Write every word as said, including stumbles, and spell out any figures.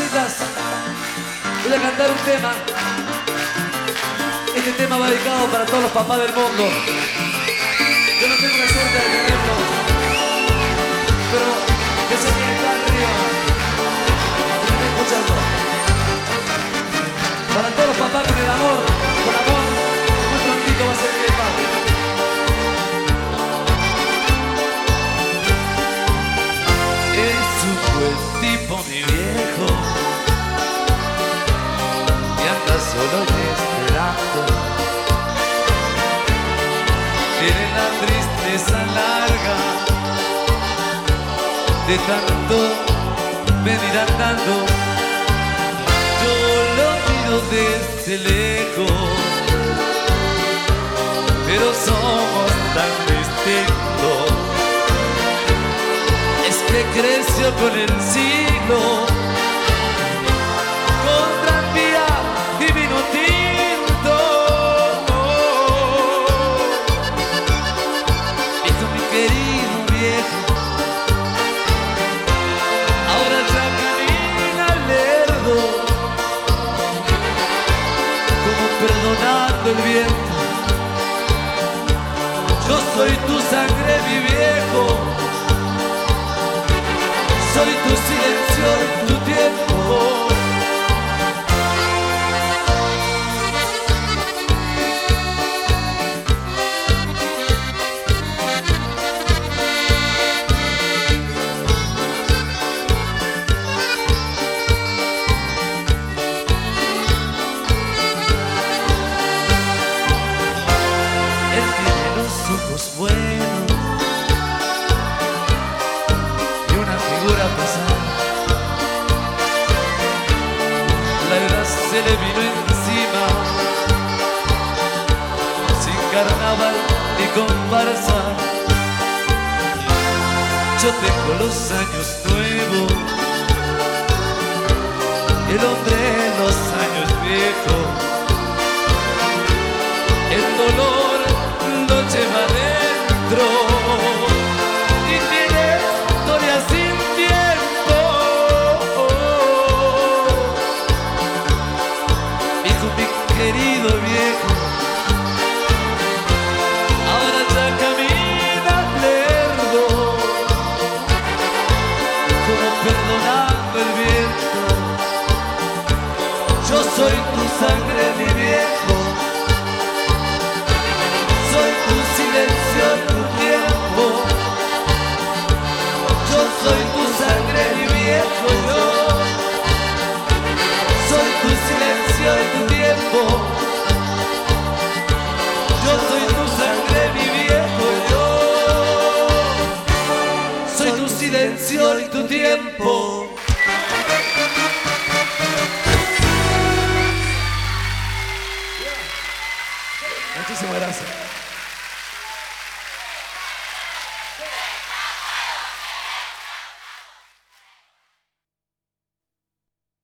mamitas, voy a cantar un tema. Este tema va dedicado para todos los papás del mundo. Yo no tengo la suerte de tenerlo, pero que se me está arriba. Me estoy escuchando. Para todos los papás con el amor, con amor, muy prontito va a ser bien padre. Es un buen tipo mi viejo, y anda solo y esperando. Tiene la tristeza larga de tanto venir andando. Yo lo miro desde lejos, pero somos tan distintos. Es que creció con el siglo, con tranvía y vino tinto. Hijo mi querido viejo, ahora ya camina lerdo, como perdonando el viento. Yo soy tu sangre, mi viejo, soy tu silencio y tu tiempo. Él tiene los ojos buenos y una figura pesada. La edad se le vino encima, sin carnaval ni comparsa. Yo tengo los años nuevos, el hombre los años viejos. El dolor lo lleva dentro y tiene historia sin tiempo. Hijo mi querido viejo, ahora ya camina lerdo, como perdonando el viento. Yo soy tu sangre, mi viejo, soy tu silencio y tu tiempo. Yo soy tu sangre, mi viejo, yo soy tu silencio y tu tiempo. Yo soy tu sangre, mi viejo, yo soy tu silencio y tu tiempo. Muchísimas gracias.